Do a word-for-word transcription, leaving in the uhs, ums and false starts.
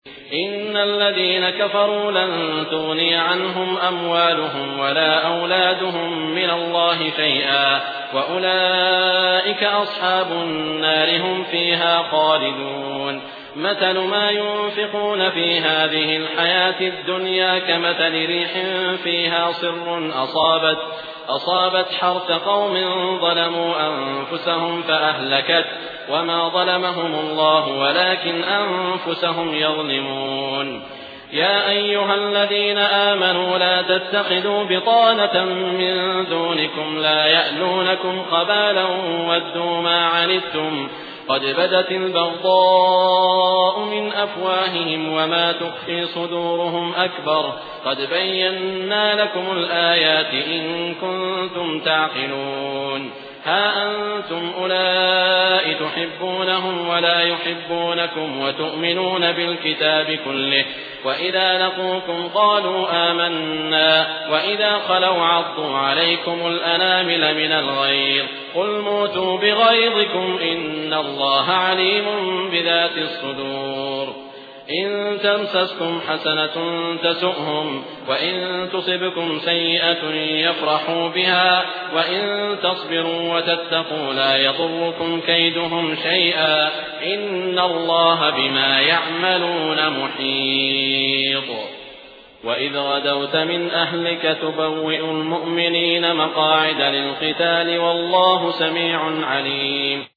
إن الذين كفروا لن تغني عنهم أموالهم ولا أولادهم من الله شيئا وأولئك أصحاب النار هم فيها خالدون مثل ما ينفقون في هذه الحياة الدنيا كمثل ريح فيها صر أصابت أصابت حرث قوم ظلموا أنفسهم فأهلكت وما ظلمهم الله ولكن أنفسهم يظلمون يا أيها الذين آمنوا لا تتخذوا بطانة من دونكم لا يألونكم خبالا ودوا ما عنتم قد بدت البغضاء من أفواههم وما تخفي صدورهم أكبر قد بينا لكم الآيات إن كنتم تعقلون ها أنتم أولئك تحبونهم ولا يحبونكم وتؤمنون بالكتاب كله وإذا لقوكم قالوا آمنا وإذا خلوا عضوا عليكم الأنامل من الغيظ قل موتوا بغيظكم إن الله عليم بذات الصدور إن تمسسكم حسنة تسؤهم وإن تصبكم سيئة يفرحوا بها وإن تصبروا وتتقوا لا يضركم كيدهم شيئا إن الله بما يعملون محيط وإذ غدوت من أهلك تبوئ المؤمنين مقاعد للقتال والله سميع عليم